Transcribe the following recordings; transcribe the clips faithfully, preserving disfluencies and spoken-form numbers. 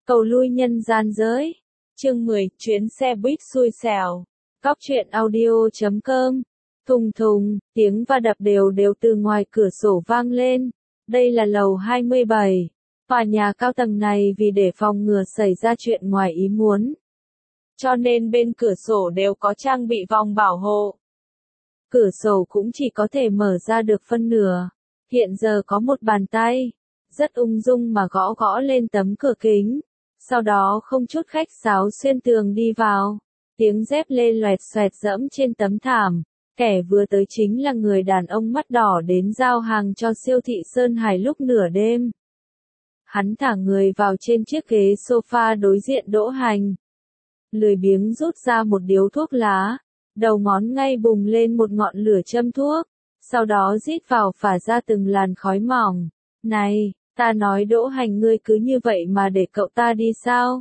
Cầu lui nhân gian giới. Chương mười, chuyến xe buýt xui xẻo. Cóc truyện audio chấm com. Thùng thùng, tiếng va đập đều đều từ ngoài cửa sổ vang lên. Đây là lầu hai mươi bảy. Tòa nhà cao tầng này vì để phòng ngừa xảy ra chuyện ngoài ý muốn, cho nên bên cửa sổ đều có trang bị vòng bảo hộ. Cửa sổ cũng chỉ có thể mở ra được phân nửa. Hiện giờ có một bàn tay, rất ung dung mà gõ gõ lên tấm cửa kính. Sau đó không chút khách sáo xuyên tường đi vào. Tiếng dép lê loẹt xoẹt dẫm trên tấm thảm. Kẻ vừa tới chính là người đàn ông mắt đỏ đến giao hàng cho siêu thị Sơn Hải lúc nửa đêm. Hắn thả người vào trên chiếc ghế sofa đối diện Đỗ Hành. Lười biếng rút ra một điếu thuốc lá. Đầu ngón ngay bùng lên một ngọn lửa châm thuốc. Sau đó rít vào phả ra từng làn khói mỏng. Này, ta nói Đỗ Hành ngươi cứ như vậy mà để cậu ta đi sao?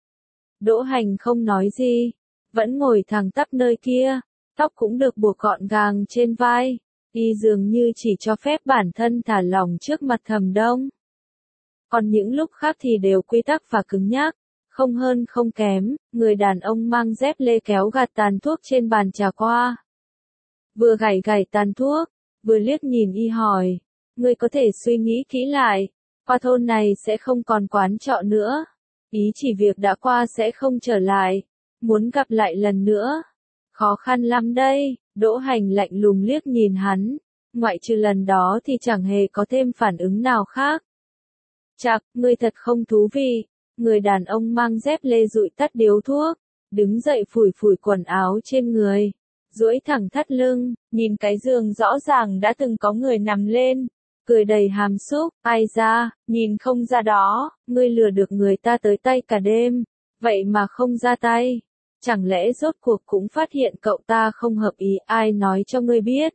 Đỗ Hành không nói gì. Vẫn ngồi thẳng tắp nơi kia. Tóc cũng được buộc gọn gàng trên vai. Y dường như chỉ cho phép bản thân thả lỏng trước mặt Thẩm Đông. Còn những lúc khác thì đều quy tắc và cứng nhắc. Không hơn không kém, người đàn ông mang dép lê kéo gạt tàn thuốc trên bàn trà qua. Vừa gảy gảy tàn thuốc, vừa liếc nhìn y hỏi. Ngươi có thể suy nghĩ kỹ lại, qua thôn này sẽ không còn quán trọ nữa. Ý chỉ việc đã qua sẽ không trở lại. Muốn gặp lại lần nữa. Khó khăn lắm đây, Đỗ Hành lạnh lùng liếc nhìn hắn. Ngoại trừ lần đó thì chẳng hề có thêm phản ứng nào khác. Chạc, ngươi thật không thú vị. Người đàn ông mang dép lê dụi tắt điếu thuốc, đứng dậy phủi phủi quần áo trên người, duỗi thẳng thắt lưng, nhìn cái giường rõ ràng đã từng có người nằm lên, cười đầy hàm xúc, ai ra, nhìn không ra đó, ngươi lừa được người ta tới tay cả đêm, vậy mà không ra tay, chẳng lẽ rốt cuộc cũng phát hiện cậu ta không hợp ý, ai nói cho ngươi biết?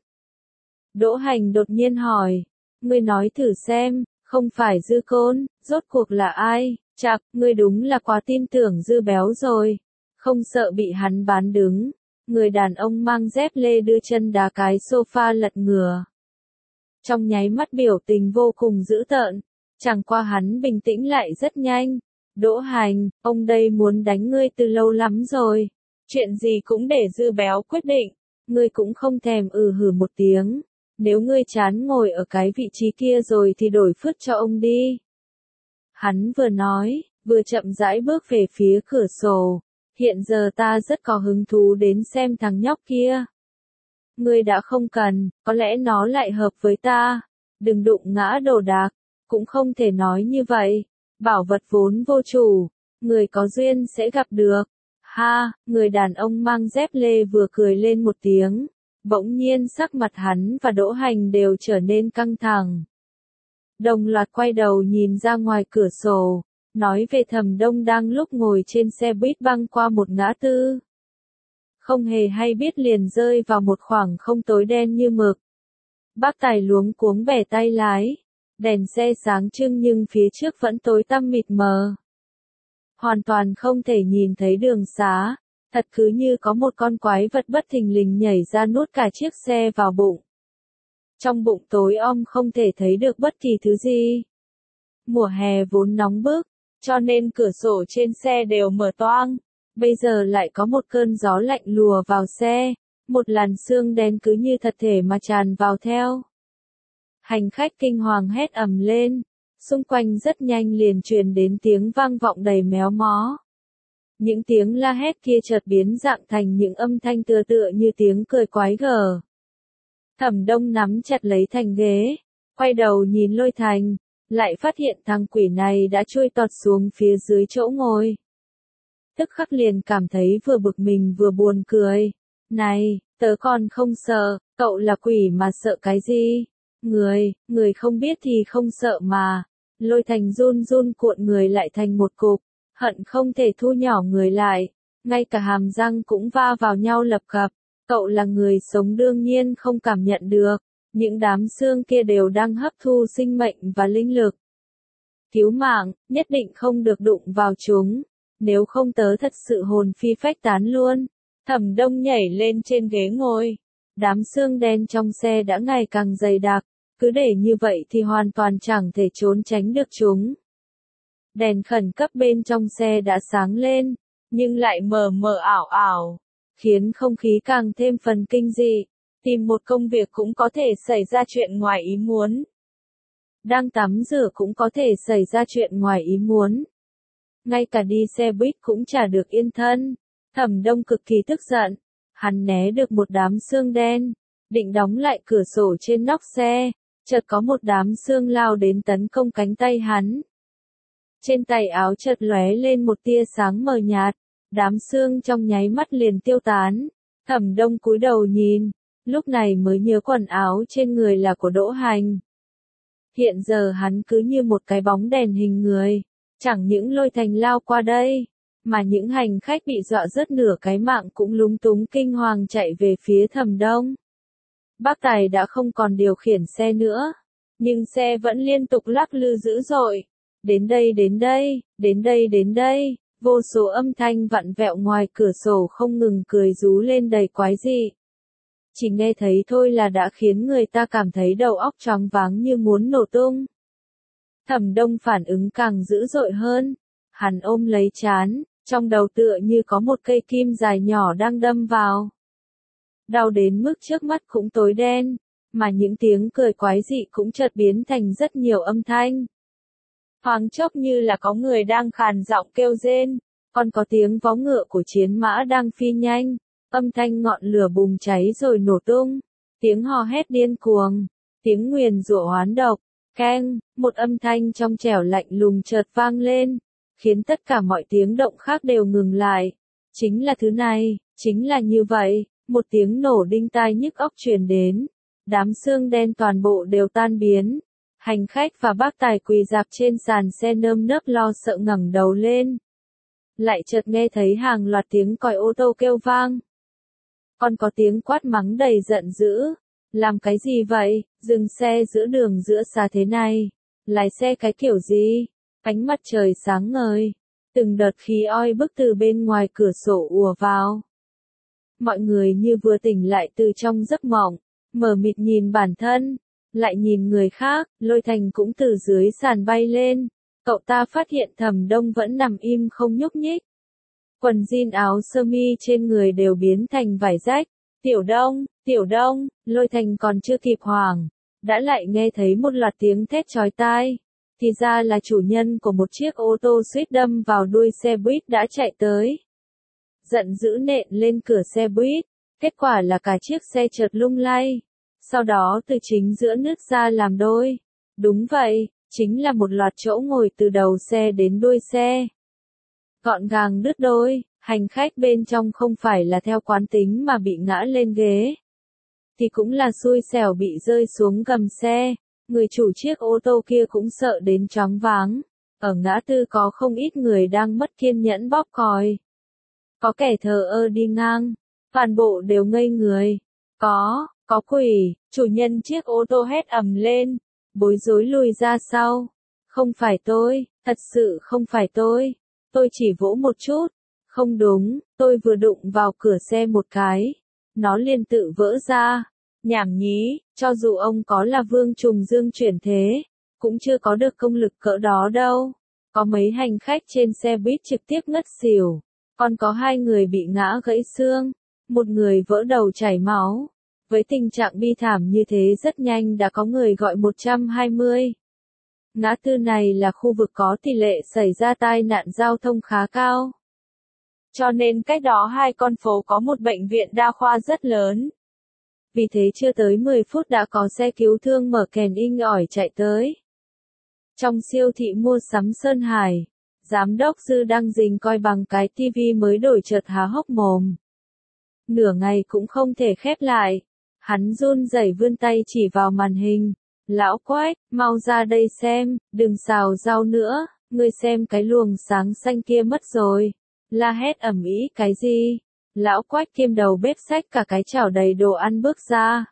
Đỗ Hành đột nhiên hỏi, ngươi nói thử xem, không phải Dư Côn, rốt cuộc là ai? Chạc, ngươi đúng là quá tin tưởng Dư Béo rồi. Không sợ bị hắn bán đứng. Người đàn ông mang dép lê đưa chân đá cái sofa lật ngửa. Trong nháy mắt biểu tình vô cùng dữ tợn. Chẳng qua hắn bình tĩnh lại rất nhanh. Đỗ Hành, ông đây muốn đánh ngươi từ lâu lắm rồi. Chuyện gì cũng để Dư Béo quyết định. Ngươi cũng không thèm ừ hử một tiếng. Nếu ngươi chán ngồi ở cái vị trí kia rồi thì đổi phước cho ông đi. Hắn vừa nói, vừa chậm rãi bước về phía cửa sổ. Hiện giờ ta rất có hứng thú đến xem thằng nhóc kia. Ngươi đã không cần, có lẽ nó lại hợp với ta. Đừng đụng ngã đồ đạc, cũng không thể nói như vậy. Bảo vật vốn vô chủ, người có duyên sẽ gặp được. Ha, người đàn ông mang dép lê vừa cười lên một tiếng. Bỗng nhiên sắc mặt hắn và Đỗ Hành đều trở nên căng thẳng. Đồng loạt quay đầu nhìn ra ngoài cửa sổ, nói về Thẩm Đông đang lúc ngồi trên xe buýt băng qua một ngã tư. Không hề hay biết liền rơi vào một khoảng không tối đen như mực. Bác tài luống cuống bẻ tay lái, đèn xe sáng trưng nhưng phía trước vẫn tối tăm mịt mờ. Hoàn toàn không thể nhìn thấy đường xá, thật cứ như có một con quái vật bất thình lình nhảy ra nuốt cả chiếc xe vào bụng. Trong bụng tối om không thể thấy được bất kỳ thứ gì. Mùa hè vốn nóng bức, cho nên cửa sổ trên xe đều mở toang. Bây giờ lại có một cơn gió lạnh lùa vào xe, một làn sương đen cứ như thật thể mà tràn vào theo. Hành khách kinh hoàng hét ầm lên, xung quanh rất nhanh liền truyền đến tiếng vang vọng đầy méo mó. Những tiếng la hét kia chợt biến dạng thành những âm thanh tựa tựa như tiếng cười quái gở. Thẩm Đông nắm chặt lấy thành ghế, quay đầu nhìn Lôi Thành, lại phát hiện thằng quỷ này đã chui tọt xuống phía dưới chỗ ngồi. Tức khắc liền cảm thấy vừa bực mình vừa buồn cười. Này, tớ còn không sợ, cậu là quỷ mà sợ cái gì? Người, người không biết thì không sợ mà. Lôi Thành run run cuộn người lại thành một cục, hận không thể thu nhỏ người lại, ngay cả hàm răng cũng va vào nhau lập cập. Cậu là người sống đương nhiên không cảm nhận được, những đám xương kia đều đang hấp thu sinh mệnh và linh lực. Cứu mạng, nhất định không được đụng vào chúng, nếu không tớ thật sự hồn phi phách tán luôn. Thẩm Đông nhảy lên trên ghế ngồi, đám xương đen trong xe đã ngày càng dày đặc, cứ để như vậy thì hoàn toàn chẳng thể trốn tránh được chúng. Đèn khẩn cấp bên trong xe đã sáng lên, nhưng lại mờ mờ ảo ảo, khiến không khí càng thêm phần kinh dị. Tìm một công việc cũng có thể xảy ra chuyện ngoài ý muốn. Đang tắm rửa cũng có thể xảy ra chuyện ngoài ý muốn. Ngay cả đi xe buýt cũng chả được yên thân. Thẩm Đông cực kỳ tức giận. Hắn né được một đám sương đen, định đóng lại cửa sổ trên nóc xe, chợt có một đám sương lao đến tấn công cánh tay hắn. Trên tay áo chợt lóe lên một tia sáng mờ nhạt, đám sương trong nháy mắt liền tiêu tán. Thẩm Đông cúi đầu nhìn, lúc này mới nhớ quần áo trên người là của Đỗ Hành. Hiện giờ hắn cứ như một cái bóng đèn hình người, chẳng những Lôi Thành lao qua đây, mà những hành khách bị dọa rớt nửa cái mạng cũng lúng túng kinh hoàng chạy về phía Thẩm Đông. Bác Tài đã không còn điều khiển xe nữa, nhưng xe vẫn liên tục lắc lư dữ dội. Đến đây đến đây, đến đây đến đây, vô số âm thanh vặn vẹo ngoài cửa sổ không ngừng cười rú lên đầy quái dị. Chỉ nghe thấy thôi là đã khiến người ta cảm thấy đầu óc choáng váng như muốn nổ tung. Thẩm Đông phản ứng càng dữ dội hơn, hắn ôm lấy trán, trong đầu tựa như có một cây kim dài nhỏ đang đâm vào. Đau đến mức trước mắt cũng tối đen, mà những tiếng cười quái dị cũng chợt biến thành rất nhiều âm thanh. Thoáng chốc như là có người đang khàn giọng kêu rên, còn có tiếng vó ngựa của chiến mã đang phi nhanh, âm thanh ngọn lửa bùng cháy rồi nổ tung, tiếng hò hét điên cuồng, tiếng nguyền rủa oán độc, keng, một âm thanh trong trẻo lạnh lùng chợt vang lên, khiến tất cả mọi tiếng động khác đều ngừng lại. Chính là thứ này, chính là như vậy, một tiếng nổ đinh tai nhức óc truyền đến, đám sương đen toàn bộ đều tan biến. Hành khách và bác tài quỳ rạp trên sàn xe nơm nớp lo sợ ngẩng đầu lên. Lại chợt nghe thấy hàng loạt tiếng còi ô tô kêu vang. Còn có tiếng quát mắng đầy giận dữ. Làm cái gì vậy, dừng xe giữa đường giữa xa thế này? Lái xe cái kiểu gì? Ánh mặt trời sáng ngời. Từng đợt khí oi bức từ bên ngoài cửa sổ ùa vào. Mọi người như vừa tỉnh lại từ trong giấc mộng, mờ mịt nhìn bản thân. Lại nhìn người khác, Lôi Thành cũng từ dưới sàn bay lên. Cậu ta phát hiện Thẩm Đông vẫn nằm im không nhúc nhích. Quần jean áo sơ mi trên người đều biến thành vải rách. Tiểu Đông, Tiểu Đông, Lôi Thành còn chưa kịp hoảng, đã lại nghe thấy một loạt tiếng thét chói tai. Thì ra là chủ nhân của một chiếc ô tô suýt đâm vào đuôi xe buýt đã chạy tới. Giận dữ nện lên cửa xe buýt, kết quả là cả chiếc xe chợt lung lay. Sau đó từ chính giữa nứt ra làm đôi. Đúng vậy, chính là một loạt chỗ ngồi từ đầu xe đến đuôi xe. Gọn gàng đứt đôi, hành khách bên trong không phải là theo quán tính mà bị ngã lên ghế. Thì cũng là xui xẻo bị rơi xuống gầm xe. Người chủ chiếc ô tô kia cũng sợ đến choáng váng. Ở ngã tư có không ít người đang mất kiên nhẫn bóp còi. Có kẻ thờ ơ đi ngang, toàn bộ đều ngây người. Có... Có quỷ, chủ nhân chiếc ô tô hét ầm lên, bối rối lùi ra sau. Không phải tôi, thật sự không phải tôi. Tôi chỉ vỗ một chút. Không đúng, tôi vừa đụng vào cửa xe một cái. Nó liền tự vỡ ra. Nhảm nhí, cho dù ông có là vương trùng dương chuyển thế, cũng chưa có được công lực cỡ đó đâu. Có mấy hành khách trên xe buýt trực tiếp ngất xỉu. Còn có hai người bị ngã gãy xương. Một người vỡ đầu chảy máu. Với tình trạng bi thảm như thế rất nhanh đã có người gọi một trăm hai mươi. Ngã tư này là khu vực có tỷ lệ xảy ra tai nạn giao thông khá cao. Cho nên cách đó hai con phố có một bệnh viện đa khoa rất lớn. Vì thế chưa tới mười phút đã có xe cứu thương mở kèn inh ỏi chạy tới. Trong siêu thị mua sắm Sơn Hải, giám đốc Dư đang rình coi bằng cái tivi mới đổi chợt há hốc mồm. Nửa ngày cũng không thể khép lại. Hắn run rẩy vươn tay chỉ vào màn hình. Lão Quách, mau ra đây xem, đừng xào rau nữa, ngươi xem cái luồng sáng xanh kia mất rồi. La hét ầm ĩ cái gì? Lão Quách kiêm đầu bếp xách cả cái chảo đầy đồ ăn bước ra.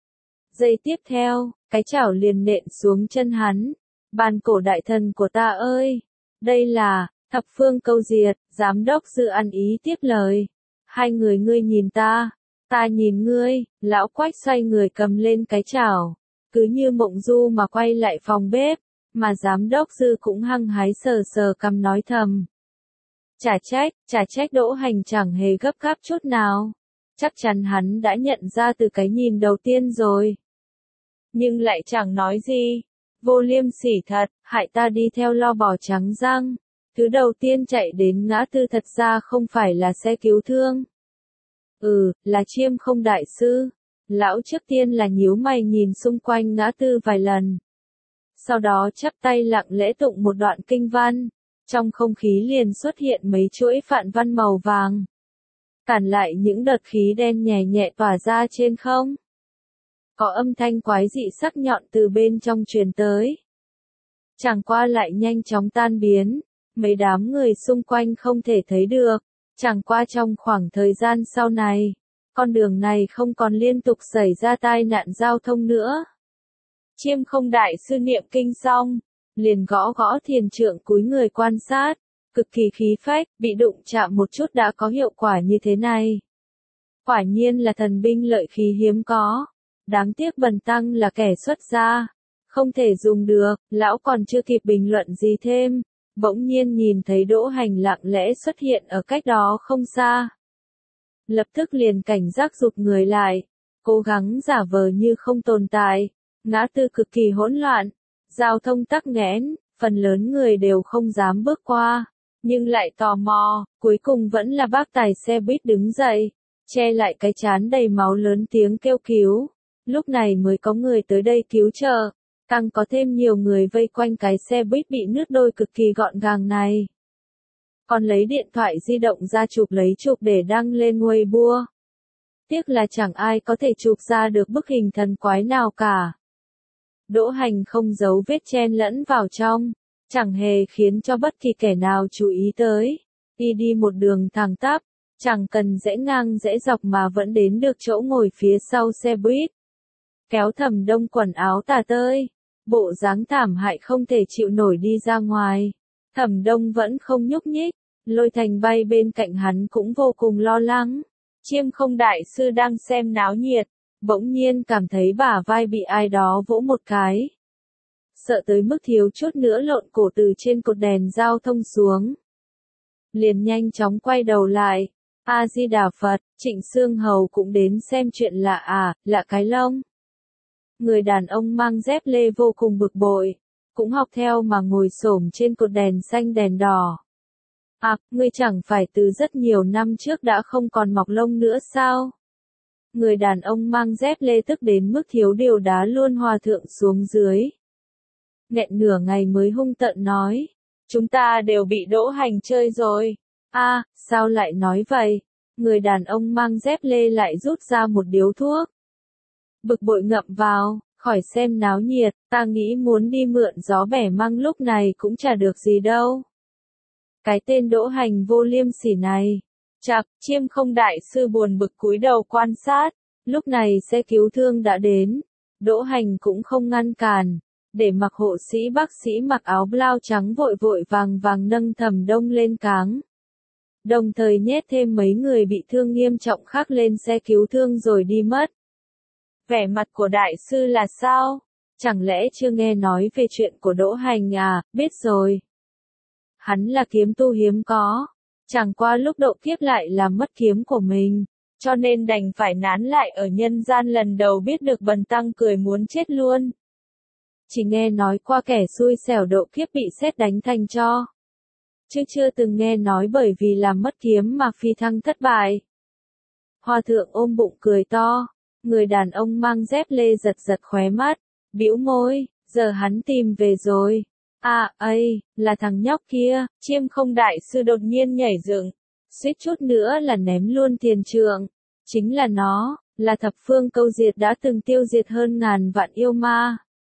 Giây tiếp theo, cái chảo liền nện xuống chân hắn. Bàn cổ đại thần của ta ơi! Đây là, thập phương câu diệt, giám đốc Dư ăn ý tiếp lời. Hai người ngươi nhìn ta. Ta nhìn ngươi, lão Quách xoay người cầm lên cái chảo, cứ như mộng du mà quay lại phòng bếp, mà giám đốc Dư cũng hăng hái sờ sờ cằm nói thầm. Chả trách, chả trách Đỗ Hành chẳng hề gấp gáp chút nào. Chắc chắn hắn đã nhận ra từ cái nhìn đầu tiên rồi. Nhưng lại chẳng nói gì. Vô liêm sỉ thật, hại ta đi theo lo bò trắng răng. Thứ đầu tiên chạy đến ngã tư thật ra không phải là xe cứu thương. Ừ, là Chiêm Không đại sư. Lão trước tiên là nhíu mày nhìn xung quanh ngã tư vài lần. Sau đó chắp tay lặng lẽ tụng một đoạn kinh văn. Trong không khí liền xuất hiện mấy chuỗi phạn văn màu vàng. Cản lại những đợt khí đen nhẹ nhẹ tỏa ra trên không. Có âm thanh quái dị sắc nhọn từ bên trong truyền tới. Chẳng qua lại nhanh chóng tan biến. Mấy đám người xung quanh không thể thấy được. Chẳng qua trong khoảng thời gian sau này, con đường này không còn liên tục xảy ra tai nạn giao thông nữa. Chiêm Không đại sư niệm kinh xong, liền gõ gõ thiền trượng cúi người quan sát, cực kỳ khí phách, bị đụng chạm một chút đã có hiệu quả như thế này. Quả nhiên là thần binh lợi khí hiếm có, đáng tiếc bần tăng là kẻ xuất gia, không thể dùng được, lão còn chưa kịp bình luận gì thêm, bỗng nhiên nhìn thấy Đỗ Hành lặng lẽ xuất hiện ở cách đó không xa. Lập tức liền cảnh giác rụt người lại, cố gắng giả vờ như không tồn tại, ngã tư cực kỳ hỗn loạn. Giao thông tắc nghẽn, phần lớn người đều không dám bước qua, nhưng lại tò mò, cuối cùng vẫn là bác tài xe buýt đứng dậy, che lại cái trán đầy máu lớn tiếng kêu cứu, lúc này mới có người tới đây cứu trợ, càng có thêm nhiều người vây quanh cái xe buýt bị nứt đôi cực kỳ gọn gàng này. Còn lấy điện thoại di động ra chụp lấy chụp để đăng lên Weibo. Tiếc là chẳng ai có thể chụp ra được bức hình thần quái nào cả. Đỗ Hành không giấu vết chen lẫn vào trong, chẳng hề khiến cho bất kỳ kẻ nào chú ý tới. Y đi một đường thẳng tắp, chẳng cần rẽ ngang rẽ dọc mà vẫn đến được chỗ ngồi phía sau xe buýt. Kéo Thẩm Đông quần áo tả tơi, bộ dáng thảm hại không thể chịu nổi đi ra ngoài. Thẩm Đông vẫn không nhúc nhích, Lôi Thành bay bên cạnh hắn cũng vô cùng lo lắng. Chiêm Không đại sư đang xem náo nhiệt. Bỗng nhiên cảm thấy bả vai bị ai đó vỗ một cái. Sợ tới mức thiếu chút nữa lộn cổ từ trên cột đèn giao thông xuống. Liền nhanh chóng quay đầu lại. A-di-đà Phật, Trịnh Xương Hầu cũng đến xem chuyện lạ à, lạ cái lông. Người đàn ông mang dép lê vô cùng bực bội. Cũng học theo mà ngồi xổm trên cột đèn xanh đèn đỏ. À, ngươi chẳng phải từ rất nhiều năm trước đã không còn mọc lông nữa sao? Người đàn ông mang dép lê tức đến mức thiếu điều đá luôn hòa thượng xuống dưới. Nghẹn nửa ngày mới hung tợn nói. Chúng ta đều bị Đỗ Hành chơi rồi. A, à, sao lại nói vậy? Người đàn ông mang dép lê lại rút ra một điếu thuốc. Bực bội ngậm vào, khỏi xem náo nhiệt, ta nghĩ muốn đi mượn gió bẻ măng lúc này cũng chả được gì đâu. Cái tên Đỗ Hành vô liêm sỉ này. Chạc, Chiêm Không đại sư buồn bực cúi đầu quan sát, lúc này xe cứu thương đã đến, Đỗ Hành cũng không ngăn cản, để mặc hộ sĩ bác sĩ mặc áo blau trắng vội vội vàng vàng nâng Thẩm Đông lên cáng. Đồng thời nhét thêm mấy người bị thương nghiêm trọng khác lên xe cứu thương rồi đi mất. Vẻ mặt của đại sư là sao? Chẳng lẽ chưa nghe nói về chuyện của Đỗ Hành à? Biết rồi. Hắn là kiếm tu hiếm có. Chẳng qua lúc độ kiếp lại làm mất kiếm của mình, cho nên đành phải nán lại ở nhân gian lần đầu biết được bần tăng cười muốn chết luôn. Chỉ nghe nói qua kẻ xui xẻo độ kiếp bị sét đánh thành tro. Chứ chưa từng nghe nói bởi vì làm mất kiếm mà phi thăng thất bại. Hòa thượng ôm bụng cười to, người đàn ông mang dép lê giật giật khóe mắt, bĩu môi, giờ hắn tìm về rồi. À, ây, là thằng nhóc kia, Chiêm Không đại sư đột nhiên nhảy dựng, suýt chút nữa là ném luôn tiền trượng. Chính là nó, là thập phương câu diệt đã từng tiêu diệt hơn ngàn vạn yêu ma.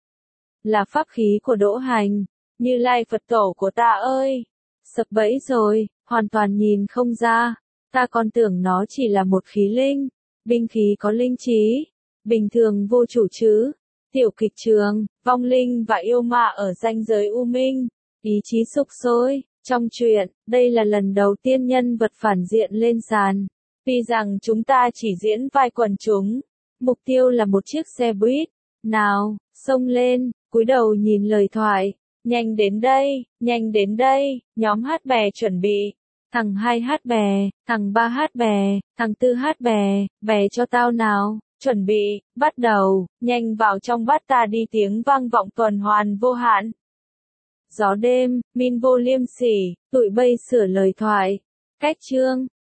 Là pháp khí của Đỗ Hành, Như Lai Phật tổ của ta ơi. Sập bẫy rồi, hoàn toàn nhìn không ra, ta còn tưởng nó chỉ là một khí linh, binh khí có linh trí, bình thường vô chủ chứ. Tiểu kịch trường, vong linh và yêu ma ở ranh giới u minh, ý chí sục sôi. Trong truyện, đây là lần đầu tiên nhân vật phản diện lên sàn. Vì rằng chúng ta chỉ diễn vai quần chúng, mục tiêu là một chiếc xe buýt. Nào, xông lên, cúi đầu nhìn lời thoại, nhanh đến đây, nhanh đến đây, nhóm hát bè chuẩn bị. Thằng hai hát bè, thằng ba hát bè, thằng tư hát bè, bè cho tao nào, chuẩn bị, bắt đầu, nhanh vào trong bắt ta đi tiếng vang vọng tuần hoàn vô hạn. Gió đêm, min vô liêm sỉ, tụi bây sửa lời thoại. Cách chương